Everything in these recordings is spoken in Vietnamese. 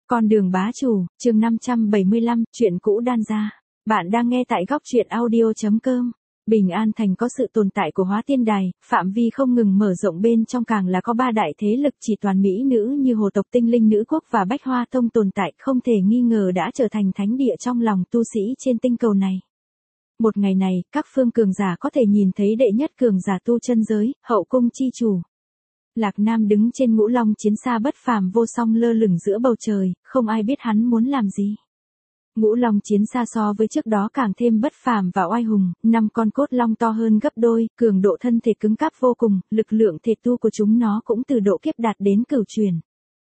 Con đường bá chủ, chương 575, chuyện cũ đan ra. Bạn đang nghe tại góc truyện audio.com. Bình An Thành có sự tồn tại của Hóa Tiên Đài, phạm vi không ngừng mở rộng, bên trong càng là có ba đại thế lực chỉ toàn mỹ nữ như Hồ tộc Tinh Linh Nữ Quốc và Bách Hoa Tông tồn tại, không thể nghi ngờ đã trở thành thánh địa trong lòng tu sĩ trên tinh cầu này. Một ngày này, các phương cường giả có thể nhìn thấy đệ nhất cường giả tu chân giới, Hậu Cung chi chủ. Lạc Nam đứng trên Ngũ Long chiến xa bất phàm vô song lơ lửng giữa bầu trời, không ai biết hắn muốn làm gì. Ngũ Long chiến xa so với trước đó càng thêm bất phàm và oai hùng, 5 con cốt long to hơn gấp đôi, cường độ thân thể cứng cáp vô cùng, lực lượng thể tu của chúng nó cũng từ độ kiếp đạt đến cửu truyền.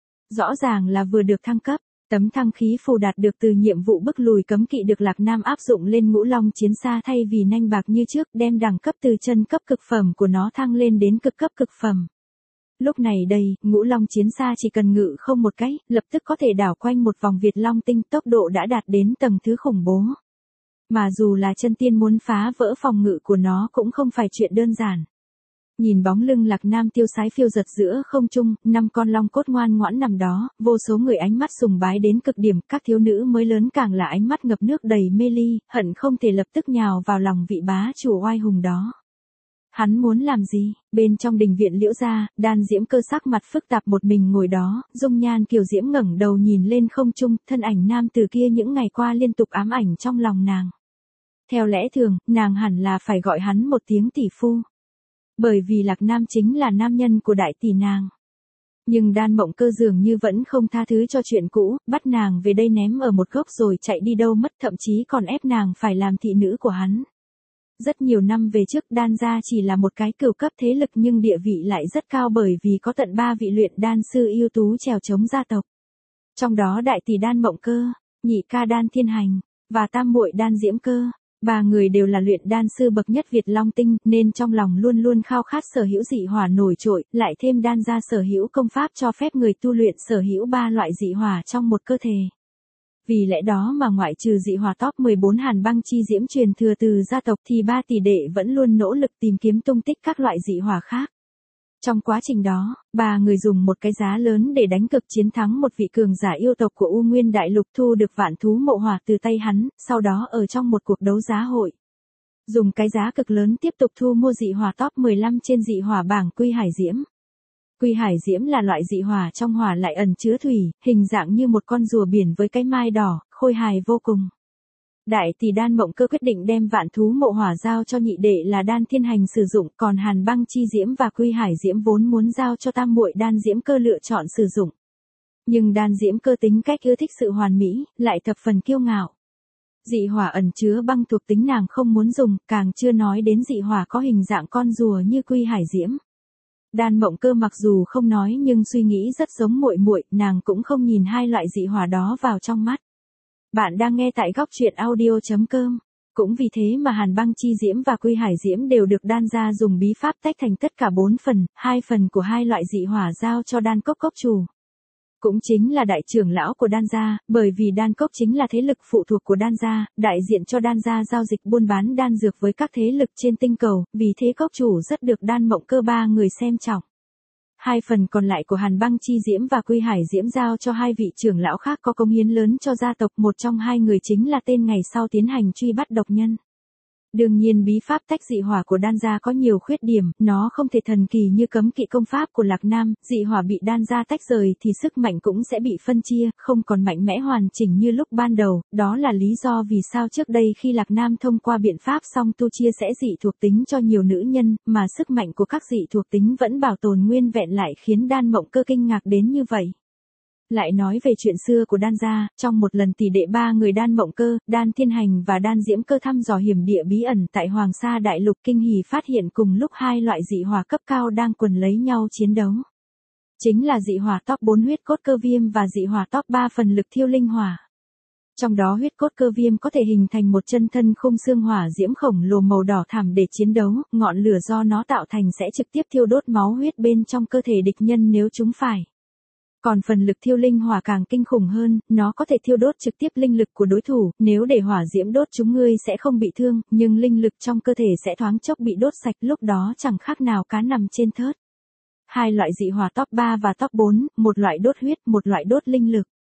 Rõ ràng là vừa được thăng cấp. Tấm thăng khí phù đạt được từ nhiệm vụ bức lùi cấm kỵ được Lạc Nam áp dụng lên Ngũ Long chiến xa, thay vì nanh bạc như trước, đem đẳng cấp từ chân cấp cực phẩm của nó thăng lên đến cực cấp cực phẩm. Lúc này đây, Ngũ Long chiến xa chỉ cần ngự không một cái, lập tức có thể đảo quanh một vòng Việt Long tinh, tốc độ đã đạt đến tầng thứ khủng bố. Mà dù là chân tiên muốn phá vỡ phòng ngự của nó cũng không phải chuyện đơn giản. Nhìn bóng lưng Lạc Nam tiêu sái phiêu giật giữa không trung, 5 con long cốt ngoan ngoãn nằm đó, vô số người ánh mắt sùng bái đến cực điểm, các thiếu nữ mới lớn càng là ánh mắt ngập nước đầy mê ly, hận không thể lập tức nhào vào lòng vị bá chủ oai hùng đó. Hắn muốn làm gì? Bên trong đình viện Liễu gia, Đan Diễm Cơ sắc mặt phức tạp một mình ngồi đó, dung nhan kiều diễm ngẩng đầu nhìn lên không trung, thân ảnh nam tử kia những ngày qua liên tục ám ảnh trong lòng nàng. Theo lẽ thường, nàng hẳn là phải gọi hắn một tiếng tỷ phu. Bởi vì Lạc Nam chính là nam nhân của đại tỷ nàng. Nhưng Đan Mộng Cơ dường như vẫn không tha thứ cho chuyện cũ, bắt nàng về đây ném ở một góc rồi chạy đi đâu mất, thậm chí còn ép nàng phải làm thị nữ của hắn. Rất nhiều năm về trước, Đan gia chỉ là một cái cửu cấp thế lực nhưng địa vị lại rất cao bởi vì có tận 3 vị luyện đan sư ưu tú chèo chống gia tộc. Trong đó đại tỷ Đan Mộng Cơ, nhị ca Đan Thiên Hành, và tam muội Đan Diễm Cơ. 3 người đều là luyện đan sư bậc nhất Việt Long Tinh, nên trong lòng luôn luôn khao khát sở hữu dị hỏa nổi trội, lại thêm Đan gia sở hữu công pháp cho phép người tu luyện sở hữu 3 loại dị hỏa trong một cơ thể. Vì lẽ đó mà ngoại trừ dị hỏa top 14 Hàn Băng Chi Diễm truyền thừa từ gia tộc thì 3 tỷ đệ vẫn luôn nỗ lực tìm kiếm tung tích các loại dị hỏa khác. Trong quá trình đó, 3 người dùng một cái giá lớn để đánh cực chiến thắng một vị cường giả yêu tộc của U Nguyên Đại Lục, thu được vạn thú mộ hỏa từ tay hắn, sau đó ở trong một cuộc đấu giá hội. Dùng cái giá cực lớn tiếp tục thu mua dị hỏa top 15 trên dị hỏa bảng Quy Hải Diễm. Quy Hải Diễm là loại dị hỏa trong hỏa lại ẩn chứa thủy, hình dạng như một con rùa biển với cái mai đỏ, khôi hài vô cùng. Đại tỷ Đan Mộng Cơ quyết định đem vạn thú mộ hỏa giao cho nhị đệ là Đan Thiên Hành sử dụng, còn Hàn Băng Chi Diễm và Quy Hải Diễm vốn muốn giao cho tam muội Đan Diễm Cơ lựa chọn sử dụng. Nhưng Đan Diễm Cơ tính cách ưa thích sự hoàn mỹ, lại thập phần kiêu ngạo. Dị hỏa ẩn chứa băng thuộc tính nàng không muốn dùng, càng chưa nói đến dị hỏa có hình dạng con rùa như Quy Hải Diễm. Đan Mộng Cơ mặc dù không nói nhưng suy nghĩ rất giống muội muội, nàng cũng không nhìn hai loại dị hỏa đó vào trong mắt. Bạn đang nghe tại góc truyện audio.com. Cũng vì thế mà Hàn Băng Chi Diễm và Quy Hải Diễm đều được Đan gia dùng bí pháp tách thành tất cả 4 phần, 2 phần của hai loại dị hỏa giao cho Đan Cốc Cốc chủ. Cũng chính là đại trưởng lão của Đan gia, bởi vì Đan Cốc chính là thế lực phụ thuộc của Đan gia, đại diện cho Đan gia giao dịch buôn bán đan dược với các thế lực trên tinh cầu, vì thế Cốc chủ rất được Đan Mộng Cơ 3 người xem trọng. 2 phần còn lại của Hàn Băng Chi Diễm và Quy Hải Diễm giao cho 2 vị trưởng lão khác có công hiến lớn cho gia tộc, một trong 2 người chính là tên ngày sau tiến hành truy bắt độc nhân. Đương nhiên bí pháp tách dị hỏa của Đan gia có nhiều khuyết điểm, nó không thể thần kỳ như cấm kỵ công pháp của Lạc Nam, dị hỏa bị Đan gia tách rời thì sức mạnh cũng sẽ bị phân chia, không còn mạnh mẽ hoàn chỉnh như lúc ban đầu, đó là lý do vì sao trước đây khi Lạc Nam thông qua biện pháp song tu chia sẻ dị thuộc tính cho nhiều nữ nhân, mà sức mạnh của các dị thuộc tính vẫn bảo tồn nguyên vẹn lại khiến Đan Mộng Cơ kinh ngạc đến như vậy. Lại nói về chuyện xưa của Đan gia, trong một lần tỷ đệ 3 người Đan Mộng Cơ, Đan Thiên Hành và Đan Diễm Cơ thăm dò hiểm địa bí ẩn tại Hoàng Sa Đại Lục, kinh hỉ phát hiện cùng lúc 2 loại dị hỏa cấp cao đang quần lấy nhau chiến đấu. Chính là dị hỏa top 4 huyết cốt cơ viêm và dị hỏa top 3 phần lực thiêu linh hỏa. Trong đó huyết cốt cơ viêm có thể hình thành một chân thân khung xương hỏa diễm khổng lồ màu đỏ thẳm để chiến đấu, ngọn lửa do nó tạo thành sẽ trực tiếp thiêu đốt máu huyết bên trong cơ thể địch nhân nếu chúng phải. Còn phần lực thiêu linh hỏa càng kinh khủng hơn, nó có thể thiêu đốt trực tiếp linh lực của đối thủ, nếu để hỏa diễm đốt chúng ngươi sẽ không bị thương, nhưng linh lực trong cơ thể sẽ thoáng chốc bị đốt sạch, lúc đó chẳng khác nào cá nằm trên thớt. 2 loại dị hỏa top 3 và top 4, một loại đốt huyết, một loại đốt linh lực.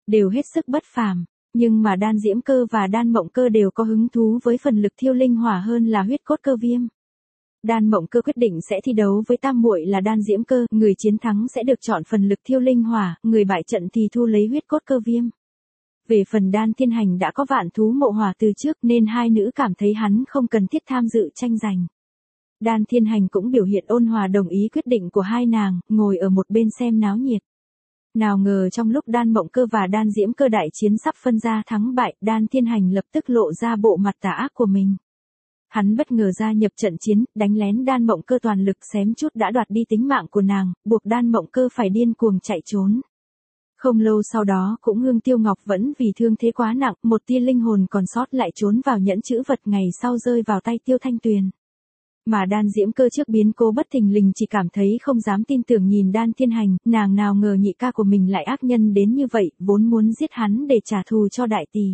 đều hết sức bất phàm. Nhưng mà Đan Diễm Cơ và Đan Mộng Cơ đều có hứng thú với phần lực thiêu linh hỏa hơn là huyết cốt cơ viêm. Đan Mộng Cơ quyết định sẽ thi đấu với tam muội là Đan Diễm Cơ, người chiến thắng sẽ được chọn phần lực thiêu linh hỏa, người bại trận thì thu lấy huyết cốt cơ viêm. Về phần Đan Thiên Hành đã có vạn thú mộ hỏa từ trước nên hai nữ cảm thấy hắn không cần thiết tham dự tranh giành. Đan Thiên Hành cũng biểu hiện ôn hòa đồng ý quyết định của hai nàng, ngồi ở một bên xem náo nhiệt. Nào ngờ trong lúc Đan Mộng Cơ và Đan Diễm Cơ đại chiến sắp phân ra thắng bại, Đan Thiên Hành lập tức lộ ra bộ mặt tà ác của mình. Hắn bất ngờ gia nhập trận chiến, đánh lén Đan Mộng Cơ toàn lực xém chút đã đoạt đi tính mạng của nàng, buộc Đan Mộng Cơ phải điên cuồng chạy trốn. Không lâu sau đó cũng Hương Tiêu Ngọc vẫn vì thương thế quá nặng, một tia linh hồn còn sót lại trốn vào nhẫn chữ vật ngày sau rơi vào tay Tiêu Thanh Tuyền. Mà Đan Diễm Cơ trước biến cố bất thình lình chỉ cảm thấy không dám tin tưởng nhìn Đan Thiên Hành, nàng nào ngờ nhị ca của mình lại ác nhân đến như vậy, vốn muốn giết hắn để trả thù cho đại tỷ.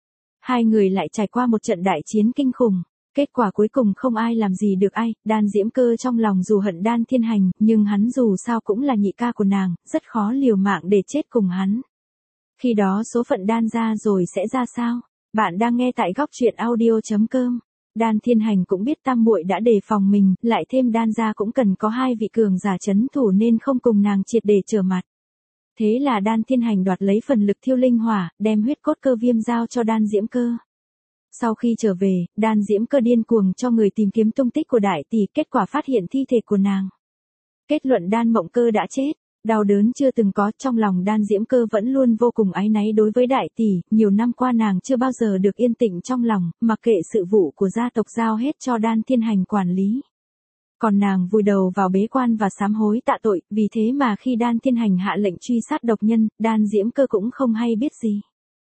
Hai người lại trải qua một trận đại chiến kinh khủng. Kết quả cuối cùng không ai làm gì được ai, Đan Diễm Cơ trong lòng dù hận Đan Thiên Hành, nhưng hắn dù sao cũng là nhị ca của nàng, rất khó liều mạng để chết cùng hắn. Khi đó số phận Đan ra rồi sẽ ra sao? Bạn đang nghe tại góc truyện audio.com. Đan Thiên Hành cũng biết tam muội đã đề phòng mình, lại thêm Đan gia cũng cần có hai vị cường giả trấn thủ nên không cùng nàng triệt để trở mặt. Thế là Đan Thiên Hành đoạt lấy phần lực thiêu linh hỏa, đem huyết cốt cơ viêm giao cho Đan Diễm Cơ. Sau khi trở về, Đan Diễm Cơ điên cuồng cho người tìm kiếm tung tích của đại tỷ, kết quả phát hiện thi thể của nàng. Kết luận Đan Mộng Cơ đã chết, đau đớn chưa từng có, trong lòng Đan Diễm Cơ vẫn luôn vô cùng áy náy đối với đại tỷ, nhiều năm qua nàng chưa bao giờ được yên tĩnh trong lòng, mặc kệ sự vụ của gia tộc giao hết cho Đan Thiên Hành quản lý. Còn nàng vùi đầu vào bế quan và sám hối tạ tội, vì thế mà khi Đan Thiên Hành hạ lệnh truy sát độc nhân, Đan Diễm Cơ cũng không hay biết gì.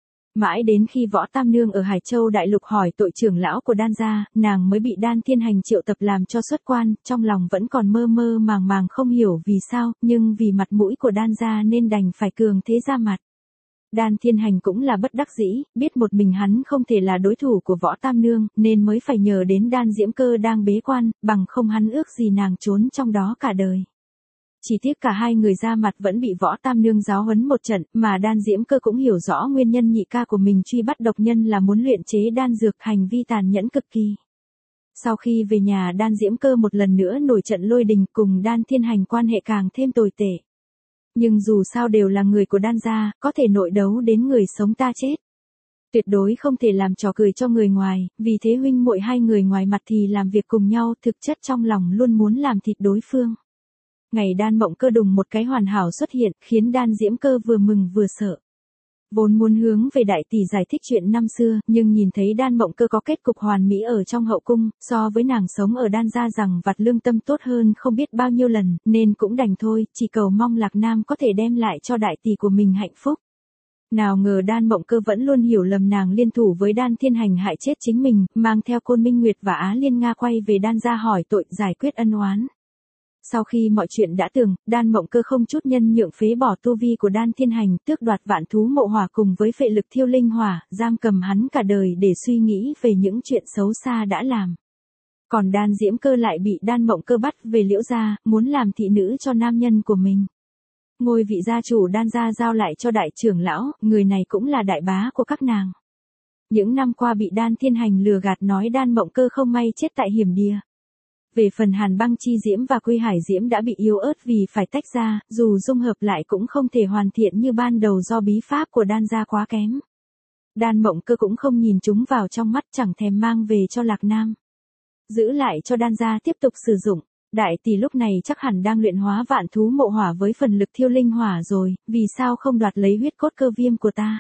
Mãi đến khi Võ Tam Nương ở Hải Châu Đại Lục hỏi tội trưởng lão của Đan gia, nàng mới bị Đan Thiên Hành triệu tập làm cho xuất quan, trong lòng vẫn còn mơ mơ màng màng không hiểu vì sao, nhưng vì mặt mũi của Đan gia nên đành phải cường thế ra mặt. Đan Thiên Hành cũng là bất đắc dĩ, biết một mình hắn không thể là đối thủ của Võ Tam Nương, nên mới phải nhờ đến Đan Diễm Cơ đang bế quan, bằng không hắn ước gì nàng trốn trong đó cả đời. Chỉ tiếc cả hai người ra mặt vẫn bị Võ Tam Nương giáo huấn một trận, mà Đan Diễm Cơ cũng hiểu rõ nguyên nhân nhị ca của mình truy bắt độc nhân là muốn luyện chế đan dược, hành vi tàn nhẫn cực kỳ. Sau khi về nhà, Đan Diễm Cơ một lần nữa nổi trận lôi đình, cùng Đan Thiên Hành quan hệ càng thêm tồi tệ. Nhưng dù sao đều là người của Đan gia, có thể nội đấu đến người sống ta chết. Tuyệt đối không thể làm trò cười cho người ngoài, vì thế huynh muội hai người ngoài mặt thì làm việc cùng nhau, thực chất trong lòng luôn muốn làm thịt đối phương. Ngày Đan Mộng Cơ đùng một cái hoàn hảo xuất hiện, khiến Đan Diễm Cơ vừa mừng vừa sợ. Vốn muốn hướng về đại tỷ giải thích chuyện năm xưa, nhưng nhìn thấy Đan Mộng Cơ có kết cục hoàn mỹ ở trong hậu cung, so với nàng sống ở Đan gia rằng vặt lương tâm tốt hơn không biết bao nhiêu lần, nên cũng đành thôi, chỉ cầu mong Lạc Nam có thể đem lại cho đại tỷ của mình hạnh phúc. Nào ngờ Đan Mộng Cơ vẫn luôn hiểu lầm nàng liên thủ với Đan Thiên Hành hại chết chính mình, mang theo Côn Minh Nguyệt và Á Liên Nga quay về Đan gia hỏi tội, giải quyết ân oán. Sau khi mọi chuyện đã tường, Đan Mộng Cơ không chút nhân nhượng phế bỏ tu vi của Đan Thiên Hành, tước đoạt vạn thú mộ hỏa cùng với phệ lực thiêu linh hỏa, giam cầm hắn cả đời để suy nghĩ về những chuyện xấu xa đã làm. Còn Đan Diễm Cơ lại bị Đan Mộng Cơ bắt về Liễu gia, muốn làm thị nữ cho nam nhân của mình. Ngôi vị gia chủ Đan gia giao lại cho đại trưởng lão, người này cũng là đại bá của các nàng. Những năm qua bị Đan Thiên Hành lừa gạt nói Đan Mộng Cơ không may chết tại hiểm địa. Về phần Hàn Băng Chi Diễm và Quy Hải Diễm đã bị yếu ớt vì phải tách ra, dù dung hợp lại cũng không thể hoàn thiện như ban đầu do bí pháp của Đan gia quá kém. Đan Mộng Cơ cũng không nhìn chúng vào trong mắt, chẳng thèm mang về cho Lạc Nam. Giữ lại cho Đan gia tiếp tục sử dụng. Đại tỷ lúc này chắc hẳn đang luyện hóa vạn thú mộ hỏa với phần lực thiêu linh hỏa rồi, vì sao không đoạt lấy huyết cốt cơ viêm của ta?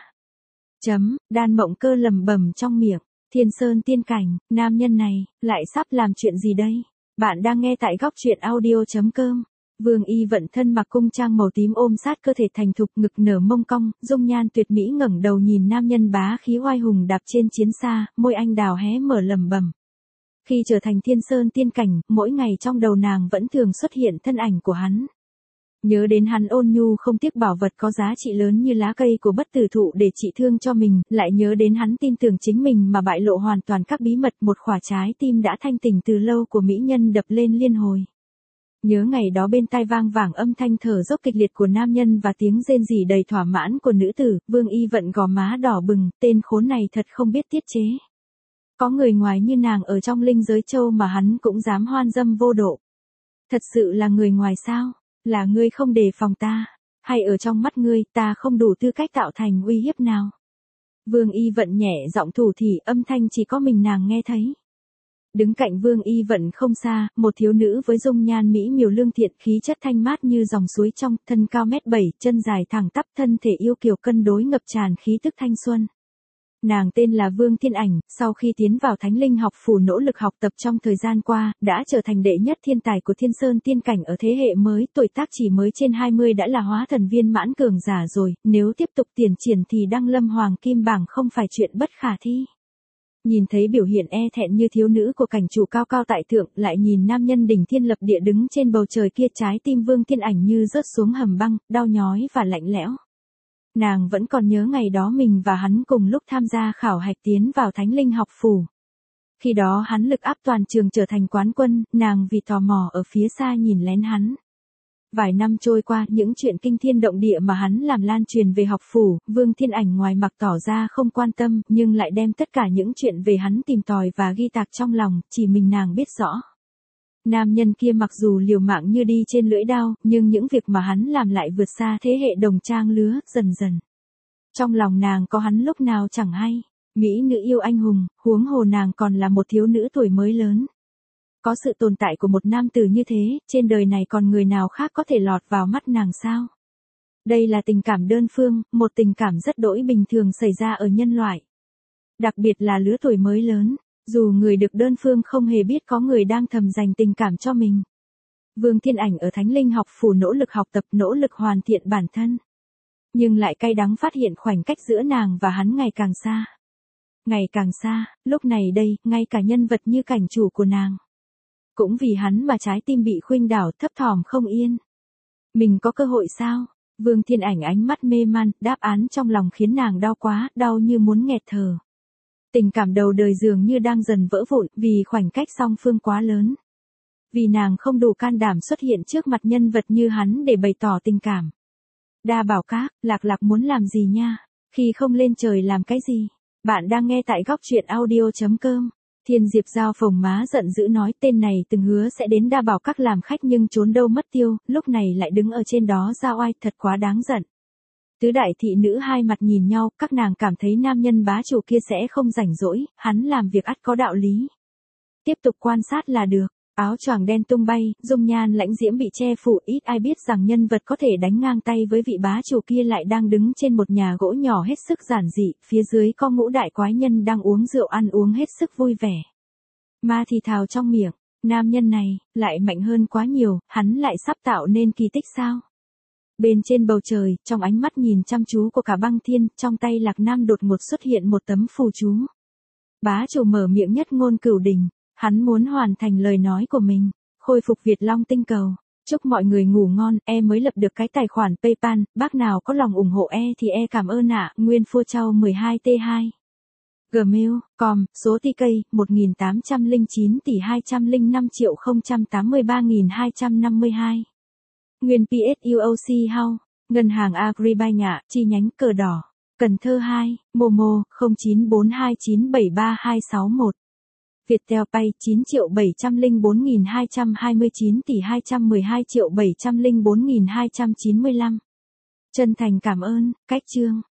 Đan Mộng Cơ lẩm bẩm trong miệng, Thiên Sơn tiên cảnh, nam nhân này, lại sắp làm chuyện gì đây? Bạn đang nghe tại góc truyện audio.com. Vương Y Vận thân mặc cung trang màu tím ôm sát cơ thể thành thục, ngực nở mông cong, dung nhan tuyệt mỹ ngẩng đầu nhìn nam nhân bá khí oai hùng đạp trên chiến xa, môi anh đào hé mở lẩm bẩm. Khi trở thành Thiên Sơn tiên cảnh, mỗi ngày trong đầu nàng vẫn thường xuất hiện thân ảnh của hắn. Nhớ đến hắn ôn nhu không tiếc bảo vật có giá trị lớn như lá cây của bất tử thụ để trị thương cho mình, lại nhớ đến hắn tin tưởng chính mình mà bại lộ hoàn toàn các bí mật, một khỏa trái tim đã thanh tỉnh từ lâu của mỹ nhân đập lên liên hồi. Nhớ ngày đó bên tai vang vẳng âm thanh thở dốc kịch liệt của nam nhân và tiếng rên rỉ đầy thỏa mãn của nữ tử, Vương Y Vận gò má đỏ bừng, tên khốn này thật không biết tiết chế. Có người ngoài như nàng ở trong linh giới châu mà hắn cũng dám hoan dâm vô độ. Thật sự là người ngoài sao? Là ngươi không đề phòng ta? Hay ở trong mắt ngươi ta không đủ tư cách tạo thành uy hiếp nào? Vương Y Vận nhẹ giọng thủ thỉ, âm thanh chỉ có mình nàng nghe thấy. Đứng cạnh Vương Y Vận không xa, một thiếu nữ với dung nhan mỹ miều lương thiện, khí chất thanh mát như dòng suối trong, thân cao 1m7, chân dài thẳng tắp, thân thể yêu kiều cân đối ngập tràn khí tức thanh xuân. Nàng tên là Vương Thiên Ảnh, sau khi tiến vào Thánh Linh học phủ nỗ lực học tập trong thời gian qua, đã trở thành đệ nhất thiên tài của Thiên Sơn tiên cảnh ở thế hệ mới, tuổi tác chỉ mới trên 20 đã là hóa thần viên mãn cường giả rồi, nếu tiếp tục tiến triển thì đăng lâm hoàng kim bảng không phải chuyện bất khả thi. Nhìn thấy biểu hiện e thẹn như thiếu nữ của cảnh chủ cao cao tại thượng, lại nhìn nam nhân đỉnh thiên lập địa đứng trên bầu trời kia, trái tim Vương Thiên Ảnh như rớt xuống hầm băng, đau nhói và lạnh lẽo. Nàng vẫn còn nhớ ngày đó mình và hắn cùng lúc tham gia khảo hạch tiến vào Thánh Linh học phủ. Khi đó hắn lực áp toàn trường trở thành quán quân, nàng vì tò mò ở phía xa nhìn lén hắn. Vài năm trôi qua, những chuyện kinh thiên động địa mà hắn làm lan truyền về học phủ, Vương Thiên Ảnh ngoài mặt tỏ ra không quan tâm, nhưng lại đem tất cả những chuyện về hắn tìm tòi và ghi tạc trong lòng, chỉ mình nàng biết rõ. Nam nhân kia mặc dù liều mạng như đi trên lưỡi đao, nhưng những việc mà hắn làm lại vượt xa thế hệ đồng trang lứa, dần dần. Trong lòng nàng có hắn lúc nào chẳng hay, mỹ nữ yêu anh hùng, huống hồ nàng còn là một thiếu nữ tuổi mới lớn. Có sự tồn tại của một nam tử như thế, trên đời này còn người nào khác có thể lọt vào mắt nàng sao? Đây là tình cảm đơn phương, một tình cảm rất đỗi bình thường xảy ra ở nhân loại. Đặc biệt là lứa tuổi mới lớn. Dù người được đơn phương không hề biết có người đang thầm dành tình cảm cho mình. Vương Thiên Ảnh ở Thánh Linh học phủ nỗ lực học tập, nỗ lực hoàn thiện bản thân. Nhưng lại cay đắng phát hiện khoảnh cách giữa nàng và hắn ngày càng xa. Ngày càng xa, lúc này đây, ngay cả nhân vật như cảnh chủ của nàng. Cũng vì hắn mà trái tim bị khuynh đảo, thấp thỏm không yên. Mình có cơ hội sao? Vương Thiên Ảnh ánh mắt mê man, đáp án trong lòng khiến nàng đau quá, đau như muốn nghẹt thở. Tình cảm đầu đời dường như đang dần vỡ vụn, vì khoảnh cách song phương quá lớn. Vì nàng không đủ can đảm xuất hiện trước mặt nhân vật như hắn để bày tỏ tình cảm. Đa Bảo Các, Lạc Lạc muốn làm gì nha? Khi không lên trời làm cái gì? Bạn đang nghe tại góc truyện audio.com. Thiên Diệp Giao phồng má giận dữ nói, tên này từng hứa sẽ đến Đa Bảo Các làm khách nhưng trốn đâu mất tiêu, lúc này lại đứng ở trên đó ra oai, thật quá đáng giận. Tứ đại thị nữ hai mặt nhìn nhau, các nàng cảm thấy nam nhân bá chủ kia sẽ không rảnh rỗi, hắn làm việc ắt có đạo lý. Tiếp tục quan sát là được, áo choàng đen tung bay, dung nhan lãnh diễm bị che phủ, ít ai biết rằng nhân vật có thể đánh ngang tay với vị bá chủ kia lại đang đứng trên một nhà gỗ nhỏ hết sức giản dị, phía dưới có ngũ đại quái nhân đang uống rượu ăn uống hết sức vui vẻ. Ma thì thào trong miệng, nam nhân này, lại mạnh hơn quá nhiều, hắn lại sắp tạo nên kỳ tích sao? Bên trên bầu trời, trong ánh mắt nhìn chăm chú của cả băng thiên, trong tay Lạc Nam đột ngột xuất hiện một tấm phù chú. Bá chủ mở miệng nhất ngôn cửu đình, hắn muốn hoàn thành lời nói của mình, khôi phục Việt Long tinh cầu. Chúc mọi người ngủ ngon, mới lập được cái tài khoản PayPal, bác nào có lòng ủng hộ thì cảm ơn ạ, Nguyên Phua Châu 12T2. Gmail.com, số TK, 1809 tỷ 205 083.252. Nguyên PSUOC House, Ngân hàng Agribank ạ, chi nhánh Cờ Đỏ, Cần Thơ 2, Momo, 0942973261. Viettel Pay 9.704.229 tỷ 212.704.295. Chân thành cảm ơn, Cách Chương.